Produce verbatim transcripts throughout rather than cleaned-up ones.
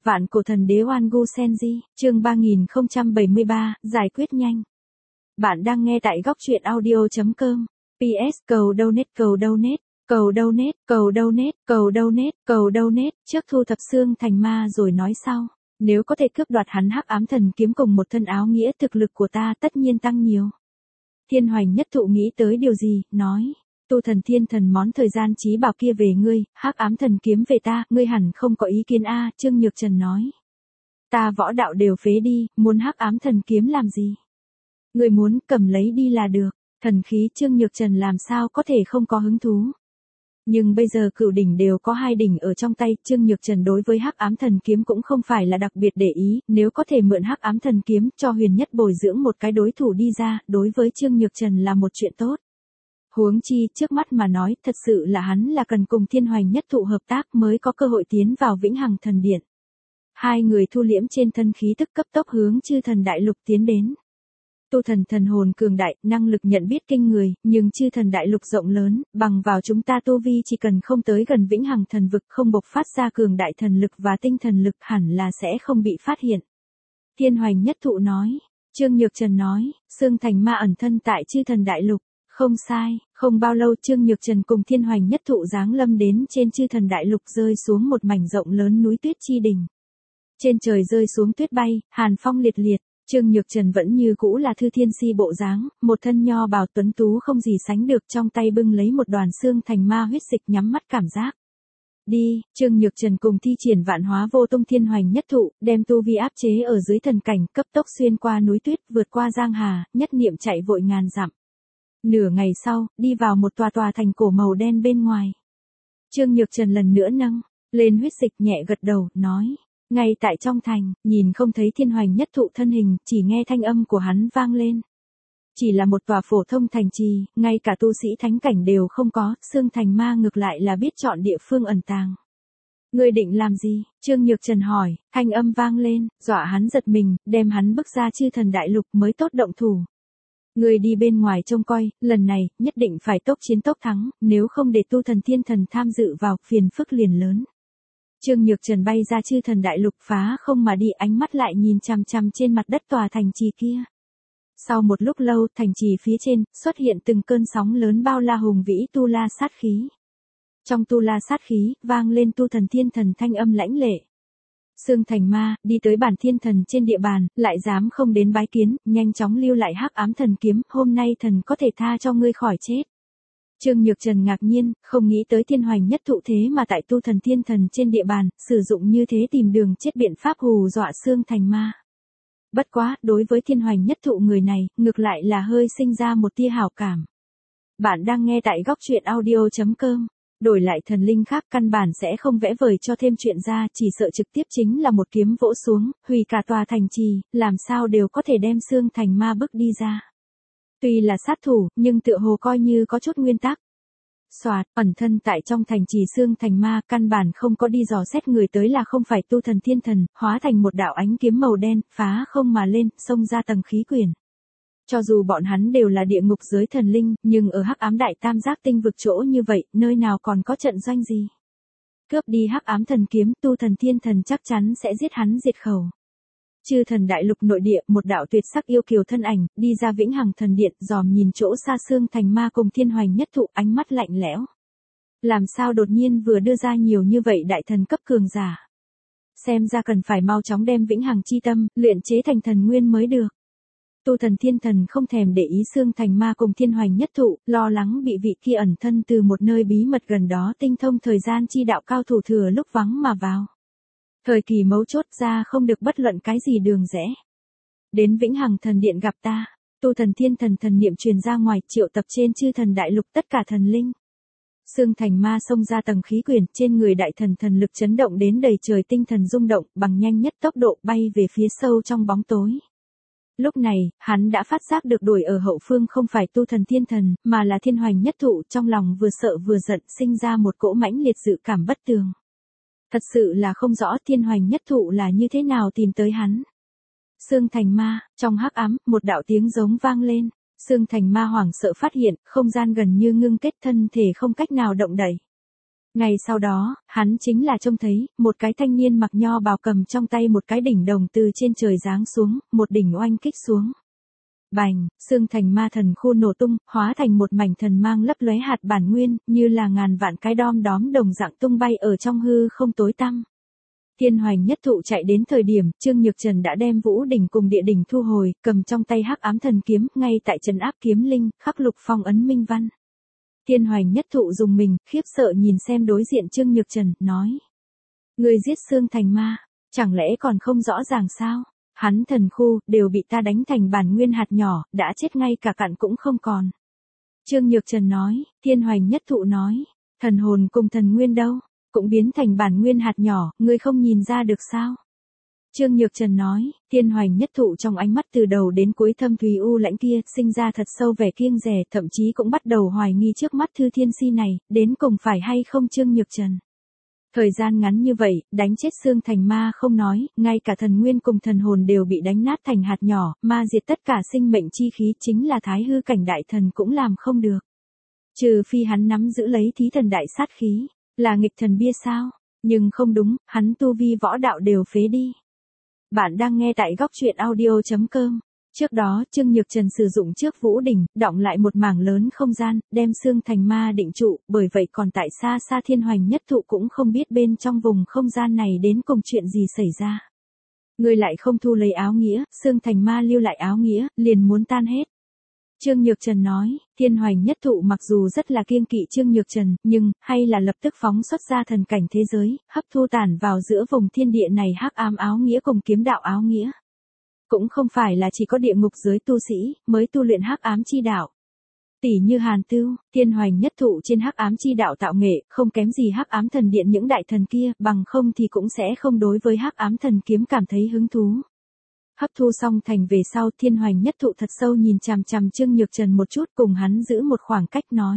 Vạn cổ thần đế Oan Gu Senji, chương ba nghìn không trăm bảy mươi ba, giải quyết nhanh. Bạn đang nghe tại góc truyện audio.com. pê ét cầu donate cầu donate, cầu donate, cầu donate, cầu donate, cầu donate, trước thu thập xương thành ma rồi nói sau. Nếu có thể cướp đoạt hắn hắc ám thần kiếm cùng một thân áo nghĩa, thực lực của ta tất nhiên tăng nhiều. Thiên Hoành Nhất Thụ nghĩ tới điều gì, nói. Tu thần thiên thần món thời gian trí bảo kia về ngươi, hắc ám thần kiếm về ta, ngươi hẳn không có ý kiến a. Trương Nhược Trần nói. Ta võ đạo đều phế đi, muốn hắc ám thần kiếm làm gì? Ngươi muốn cầm lấy đi là được. Thần khí Trương Nhược Trần làm sao có thể không có hứng thú. Nhưng bây giờ cửu đỉnh đều có hai đỉnh ở trong tay, Trương Nhược Trần đối với hắc ám thần kiếm cũng không phải là đặc biệt để ý, nếu có thể mượn hắc ám thần kiếm cho Huyền Nhất bồi dưỡng một cái đối thủ đi ra, đối với Trương Nhược Trần là một chuyện tốt. Huống chi, trước mắt mà nói, thật sự là hắn là cần cùng Thiên Hoành Nhất Thụ hợp tác mới có cơ hội tiến vào Vĩnh Hằng Thần Điện. Hai người thu liễm trên thân khí tức cấp tốc hướng Chư Thần Đại Lục tiến đến. Tu thần thần hồn cường đại, năng lực nhận biết kinh người, nhưng Chư Thần Đại Lục rộng lớn, bằng vào chúng ta tu vi chỉ cần không tới gần Vĩnh Hằng Thần Vực, không bộc phát ra cường đại thần lực và tinh thần lực, hẳn là sẽ không bị phát hiện. Thiên Hoành Nhất Thụ nói. Trương Nhược Trần nói, xương thành ma ẩn thân tại Chư Thần Đại Lục. Không sai, không bao lâu Trương Nhược Trần cùng Thiên Hoành Nhất Thụ giáng lâm đến trên Chư Thần Đại Lục, rơi xuống một mảnh rộng lớn núi tuyết chi đỉnh. Trên trời rơi xuống tuyết bay, hàn phong liệt liệt, Trương Nhược Trần vẫn như cũ là thư thiên si bộ dáng, một thân nho bào tuấn tú không gì sánh được, trong tay bưng lấy một đoàn xương thành ma huyết dịch, nhắm mắt cảm giác. Đi, Trương Nhược Trần cùng thi triển vạn hóa vô tung Thiên Hoành Nhất Thụ, đem tu vi áp chế ở dưới thần cảnh, cấp tốc xuyên qua núi tuyết, vượt qua giang hà, nhất niệm chạy vội ngàn dặm. Nửa ngày sau, đi vào một tòa tòa thành cổ màu đen bên ngoài. Trương Nhược Trần lần nữa nâng lên huyết dịch, nhẹ gật đầu, nói. Ngay tại trong thành, nhìn không thấy Thiên Hoành Nhất Thụ thân hình, chỉ nghe thanh âm của hắn vang lên. Chỉ là một tòa phổ thông thành trì, ngay cả tu sĩ thánh cảnh đều không có, xương thành ma ngược lại là biết chọn địa phương ẩn tàng. Ngươi định làm gì? Trương Nhược Trần hỏi, thanh âm vang lên, dọa hắn giật mình, đem hắn bức ra Chư Thần Đại Lục mới tốt động thủ. Ngươi đi bên ngoài trông coi, lần này, nhất định phải tốc chiến tốc thắng, nếu không để tu thần thiên thần tham dự vào, phiền phức liền lớn. Trương Nhược Trần bay ra Chư Thần Đại Lục, phá không mà đi, ánh mắt lại nhìn chằm chằm trên mặt đất tòa thành trì kia. Sau một lúc lâu, thành trì phía trên, xuất hiện từng cơn sóng lớn bao la hùng vĩ tu la sát khí. Trong tu la sát khí, vang lên tu thần thiên thần thanh âm lãnh lệ. Xương thành ma, đi tới bản thiên thần trên địa bàn, lại dám không đến bái kiến, nhanh chóng lưu lại hắc ám thần kiếm, hôm nay thần có thể tha cho ngươi khỏi chết. Trương Nhược Trần ngạc nhiên, không nghĩ tới Thiên Hoành Nhất Thụ thế mà tại tu thần thiên thần trên địa bàn, sử dụng như thế tìm đường chết biện pháp hù dọa xương thành ma. Bất quá, đối với Thiên Hoành Nhất Thụ người này, ngược lại là hơi sinh ra một tia hảo cảm. Bạn đang nghe tại góc truyện audio.com. Đổi lại thần linh khác căn bản sẽ không vẽ vời cho thêm chuyện ra, chỉ sợ trực tiếp chính là một kiếm vỗ xuống, hủy cả tòa thành trì, làm sao đều có thể đem xương thành ma bức đi ra. Tuy là sát thủ, nhưng tựa hồ coi như có chút nguyên tắc. Soạt, ẩn thân tại trong thành trì xương thành ma, căn bản không có đi dò xét người tới là không phải tu thần thiên thần, hóa thành một đạo ánh kiếm màu đen, phá không mà lên, xông ra tầng khí quyển. Cho dù bọn hắn đều là địa ngục giới thần linh, nhưng ở hắc ám đại tam giác tinh vực chỗ như vậy, nơi nào còn có trận doanh gì. Cướp đi hắc ám thần kiếm, tu thần thiên thần chắc chắn sẽ giết hắn diệt khẩu. Chư Thần Đại Lục nội địa, một đạo tuyệt sắc yêu kiều thân ảnh, đi ra Vĩnh Hằng Thần Điện, dòm nhìn chỗ xa xương thành ma cùng Thiên Hoành Nhất Thụ, ánh mắt lạnh lẽo. Làm sao đột nhiên vừa đưa ra nhiều như vậy đại thần cấp cường giả. Xem ra cần phải mau chóng đem Vĩnh Hằng chi tâm, luyện chế thành thần nguyên mới được. Tu thần thiên thần không thèm để ý xương thành ma cùng Thiên Hoành Nhất Thụ, lo lắng bị vị kia ẩn thân từ một nơi bí mật gần đó tinh thông thời gian chi đạo cao thủ thừa lúc vắng mà vào. Thời kỳ mấu chốt ra không được bất luận cái gì đường rẽ. Đến Vĩnh Hằng Thần Điện gặp ta, tu thần thiên thần thần niệm truyền ra ngoài, triệu tập trên Chư Thần Đại Lục tất cả thần linh. Xương thành ma xông ra tầng khí quyển, trên người đại thần thần lực chấn động đến đầy trời, tinh thần rung động, bằng nhanh nhất tốc độ bay về phía sâu trong bóng tối. Lúc này, hắn đã phát giác được đuổi ở hậu phương không phải tu thần thiên thần, mà là Thiên Hoành Nhất Thụ, trong lòng vừa sợ vừa giận, sinh ra một cỗ mãnh liệt dự cảm bất tường. Thật sự là không rõ Thiên Hoành Nhất Thụ là như thế nào tìm tới hắn. Xương thành ma, trong hắc ám, một đạo tiếng giống vang lên. Xương thành ma hoảng sợ phát hiện, không gian gần như ngưng kết, thân thể không cách nào động đậy. Ngày sau đó, hắn chính là trông thấy, một cái thanh niên mặc nho bào cầm trong tay một cái đỉnh đồng từ trên trời giáng xuống, một đỉnh oanh kích xuống. Bành, xương thành ma thần khu nổ tung, hóa thành một mảnh thần mang lấp lóe hạt bản nguyên, như là ngàn vạn cái đom đóm đồng dạng tung bay ở trong hư không tối tăm. Thiên Hoành Nhất Thụ chạy đến thời điểm, Trương Nhược Trần đã đem Vũ Đỉnh cùng Địa Đỉnh thu hồi, cầm trong tay Hắc Ám Thần Kiếm, ngay tại trấn áp kiếm linh, khắc lục phong ấn minh văn. Thiên Hoành Nhất Thụ dùng mình, khiếp sợ nhìn xem đối diện Trương Nhược Trần, nói: Người giết xương thành ma, chẳng lẽ còn không rõ ràng sao? Hắn thần khu, đều bị ta đánh thành bản nguyên hạt nhỏ, đã chết ngay cả cặn cũng không còn. Trương Nhược Trần nói, Thiên Hoành Nhất Thụ nói, thần hồn cùng thần nguyên đâu, cũng biến thành bản nguyên hạt nhỏ, ngươi không nhìn ra được sao? Trương Nhược Trần nói, Thiên Hoành Nhất Thụ trong ánh mắt từ đầu đến cuối thâm thúy u lãnh kia, sinh ra thật sâu vẻ kiêng dè, thậm chí cũng bắt đầu hoài nghi trước mắt Thư Thiên Si này, đến cùng phải hay không Trương Nhược Trần. Thời gian ngắn như vậy, đánh chết xương thành ma không nói, ngay cả thần nguyên cùng thần hồn đều bị đánh nát thành hạt nhỏ, ma diệt tất cả sinh mệnh chi khí, chính là thái hư cảnh đại thần cũng làm không được. Trừ phi hắn nắm giữ lấy thí thần đại sát khí, là nghịch thần bia sao? Nhưng không đúng, hắn tu vi võ đạo đều phế đi. Bạn đang nghe tại góc truyện audio chấm com. Trước đó, Trương Nhược Trần sử dụng trước Vũ Đỉnh, đọng lại một mảng lớn không gian, đem xương thành ma định trụ, bởi vậy còn tại xa xa Thiên Hoành Nhất Thụ cũng không biết bên trong vùng không gian này đến cùng chuyện gì xảy ra. Người lại không thu lấy áo nghĩa, xương thành ma lưu lại áo nghĩa, liền muốn tan hết. Trương Nhược Trần nói, Thiên Hoành Nhất Thụ mặc dù rất là kiêng kỵ Trương Nhược Trần, nhưng, hay là lập tức phóng xuất ra thần cảnh thế giới, hấp thu tản vào giữa vùng thiên địa này hắc ám áo nghĩa cùng kiếm đạo áo nghĩa. Cũng không phải là chỉ có địa ngục giới tu sĩ, mới tu luyện hắc ám chi đạo. Tỷ như Hàn Tưu, Thiên Hoành Nhất Thụ trên hắc ám chi đạo tạo nghệ, không kém gì hắc ám thần điện những đại thần kia, bằng không thì cũng sẽ không đối với hắc ám thần kiếm cảm thấy hứng thú. Hấp thu xong thành về sau, Thiên Hoành Nhất Thụ thật sâu nhìn chằm chằm Trương Nhược Trần một chút, cùng hắn giữ một khoảng cách nói.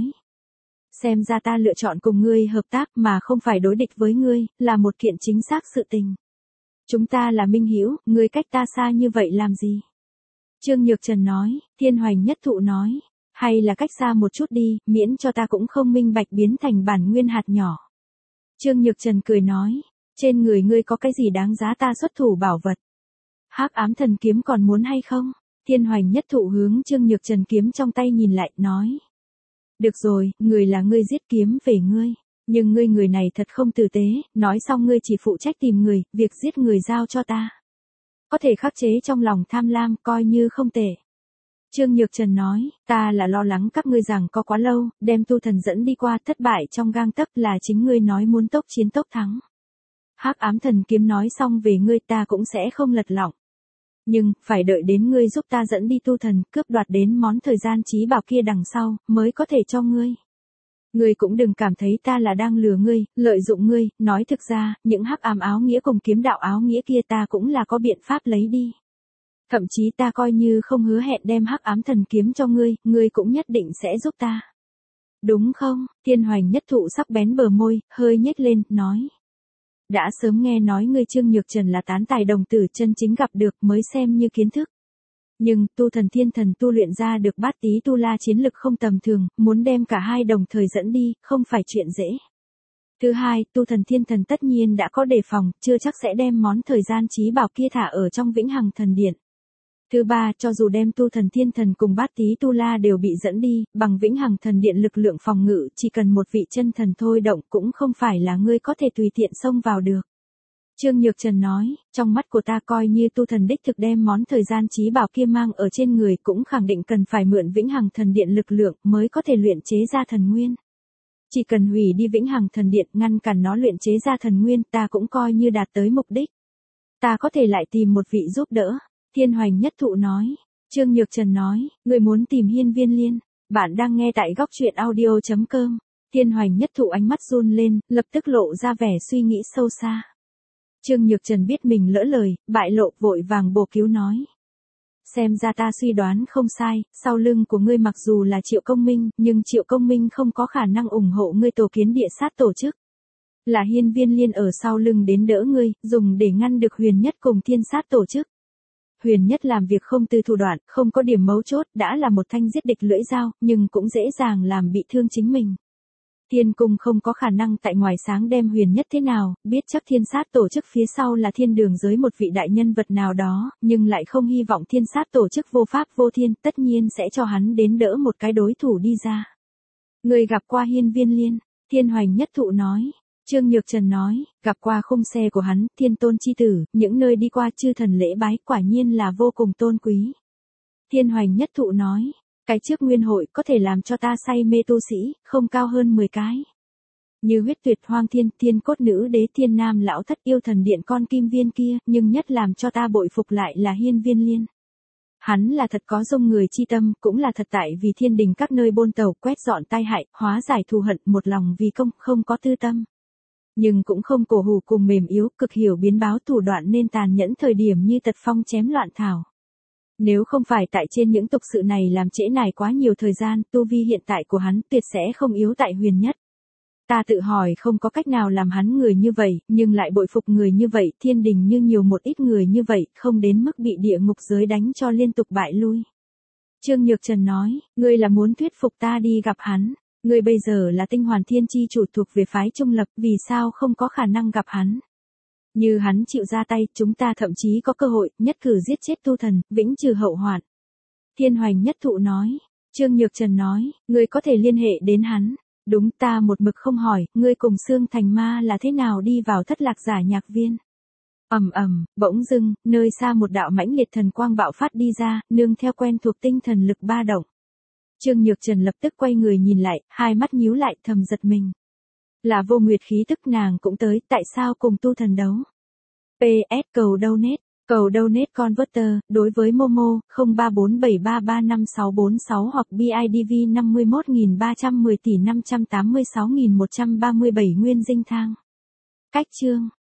Xem ra ta lựa chọn cùng ngươi hợp tác mà không phải đối địch với ngươi, là một kiện chính xác sự tình. Chúng ta là minh hữu, ngươi cách ta xa như vậy làm gì? Trương Nhược Trần nói, Thiên Hoành Nhất Thụ nói, hay là cách xa một chút đi, miễn cho ta cũng không minh bạch biến thành bản nguyên hạt nhỏ. Trương Nhược Trần cười nói, trên người ngươi có cái gì đáng giá ta xuất thủ bảo vật? Hắc ám thần kiếm còn muốn hay không? Thiên Hoành Nhất Thụ hướng Trương Nhược Trần kiếm trong tay nhìn lại, nói. Được rồi, người là ngươi giết kiếm về ngươi. Nhưng ngươi người này thật không tử tế, nói xong ngươi chỉ phụ trách tìm người, việc giết người giao cho ta. Có thể khắc chế trong lòng tham lam, coi như không tệ. Trương Nhược Trần nói, ta là lo lắng các ngươi rằng có quá lâu, đem tu thần dẫn đi qua thất bại trong gang tấc là chính ngươi nói muốn tốc chiến tốc thắng. Hắc ám thần kiếm nói xong về ngươi ta cũng sẽ không lật lọng. Nhưng, phải đợi đến ngươi giúp ta dẫn đi tu thần, cướp đoạt đến món thời gian trí bảo kia đằng sau, mới có thể cho ngươi. Ngươi cũng đừng cảm thấy ta là đang lừa ngươi, lợi dụng ngươi, nói thực ra, những hắc ám áo nghĩa cùng kiếm đạo áo nghĩa kia ta cũng là có biện pháp lấy đi. Thậm chí ta coi như không hứa hẹn đem hắc ám thần kiếm cho ngươi, ngươi cũng nhất định sẽ giúp ta. Đúng không? Thiên Hoành Nhất Thụ sắc bén bờ môi, hơi nhếch lên, nói. Đã sớm nghe nói ngươi Trương Nhược Trần là tán tài đồng tử chân chính gặp được mới xem như kiến thức. Nhưng, tu thần thiên thần tu luyện ra được bát tí tu la chiến lực không tầm thường, muốn đem cả hai đồng thời dẫn đi, không phải chuyện dễ. Thứ hai, tu thần thiên thần tất nhiên đã có đề phòng, chưa chắc sẽ đem món thời gian trí bảo kia thả ở trong vĩnh hằng thần điện. Thứ ba, cho dù đem tu thần thiên thần cùng bát tí tu la đều bị dẫn đi, bằng vĩnh hằng thần điện lực lượng phòng ngự, chỉ cần một vị chân thần thôi động cũng không phải là ngươi có thể tùy tiện xông vào được. Trương Nhược Trần nói, trong mắt của ta coi như tu thần đích thực đem món thời gian trí bảo kia mang ở trên người cũng khẳng định cần phải mượn vĩnh hằng thần điện lực lượng mới có thể luyện chế ra thần nguyên. Chỉ cần hủy đi vĩnh hằng thần điện ngăn cản nó luyện chế ra thần nguyên ta cũng coi như đạt tới mục đích. Ta có thể lại tìm một vị giúp đỡ. Thiên Hoành Nhất Thụ nói. Trương Nhược Trần nói, người muốn tìm Hiên Viên Liên. Bạn đang nghe tại góc truyện audio chấm com. Thiên Hoành Nhất Thụ ánh mắt run lên, lập tức lộ ra vẻ suy nghĩ sâu xa. Trương Nhược Trần biết mình lỡ lời, bại lộ vội vàng bổ cứu nói. Xem ra ta suy đoán không sai, sau lưng của ngươi mặc dù là Triệu Công Minh, nhưng Triệu Công Minh không có khả năng ủng hộ ngươi tổ kiến địa sát tổ chức. Là Hiên Viên Liên ở sau lưng đến đỡ ngươi, dùng để ngăn được Huyền Nhất cùng Thiên Sát tổ chức. Huyền Nhất làm việc không từ thủ đoạn, không có điểm mấu chốt, đã là một thanh giết địch lưỡi dao, nhưng cũng dễ dàng làm bị thương chính mình. Thiên cung không có khả năng tại ngoài sáng đem huyền nhất thế nào, biết chắc thiên sát tổ chức phía sau là thiên đường giới một vị đại nhân vật nào đó, nhưng lại không hy vọng thiên sát tổ chức vô pháp vô thiên, tất nhiên sẽ cho hắn đến đỡ một cái đối thủ đi ra. Người gặp qua Hiên Viên Liên, Thiên Hoành Nhất Thụ nói. Trương Nhược Trần nói, gặp qua khung xe của hắn, thiên tôn chi tử, những nơi đi qua chư thần lễ bái quả nhiên là vô cùng tôn quý. Thiên Hoành Nhất Thụ nói, cái trước nguyên hội có thể làm cho ta say mê tu sĩ, không cao hơn mười cái. Như huyết tuyệt hoang thiên, thiên cốt nữ đế, thiên nam lão thất, yêu thần điện con kim viên kia, nhưng nhất làm cho ta bội phục lại là Hiên Viên Liên. Hắn là thật có dung người chi tâm, cũng là thật tại vì thiên đình các nơi bôn tàu quét dọn tai hại, hóa giải thù hận, một lòng vì công, không có tư tâm. Nhưng cũng không cổ hủ cùng mềm yếu, cực hiểu biến báo thủ đoạn nên tàn nhẫn thời điểm như tật phong chém loạn thảo. Nếu không phải tại trên những tục sự này làm trễ nải quá nhiều thời gian, tu vi hiện tại của hắn tuyệt sẽ không yếu tại huyền nhất. Ta tự hỏi không có cách nào làm hắn người như vậy, nhưng lại bội phục người như vậy, thiên đình như nhiều một ít người như vậy, không đến mức bị địa ngục giới đánh cho liên tục bại lui. Trương Nhược Trần nói, ngươi là muốn thuyết phục ta đi gặp hắn, ngươi bây giờ là tinh hoàn thiên chi chủ thuộc về phái trung lập, vì sao không có khả năng gặp hắn. Như hắn chịu ra tay, chúng ta thậm chí có cơ hội, nhất cử giết chết tu thần, vĩnh trừ hậu hoạn. Thiên Hoành Nhất Thụ nói, Trương Nhược Trần nói, ngươi có thể liên hệ đến hắn. Đúng, ta một mực không hỏi, ngươi cùng Sương Thành Ma là thế nào đi vào Thất Lạc Giả Nhạc Viên. Ầm ầm, bỗng dưng, nơi xa một đạo mãnh liệt thần quang bạo phát đi ra, nương theo quen thuộc tinh thần lực ba động. Trương Nhược Trần lập tức quay người nhìn lại, hai mắt nhíu lại, thầm giật mình. Là Vô Nguyệt khí tức, nàng cũng tới, tại sao cùng tu thần đấu? pê ét cầu donate, cầu donate converter, đối với Momo, không ba bốn bảy ba ba năm sáu bốn sáu hoặc bê i đê vê năm mươi mốt nghìn ba trăm mười tỷ năm trăm tám mươi sáu nghìn một trăm ba mươi bảy nguyên dinh thang. Cách chương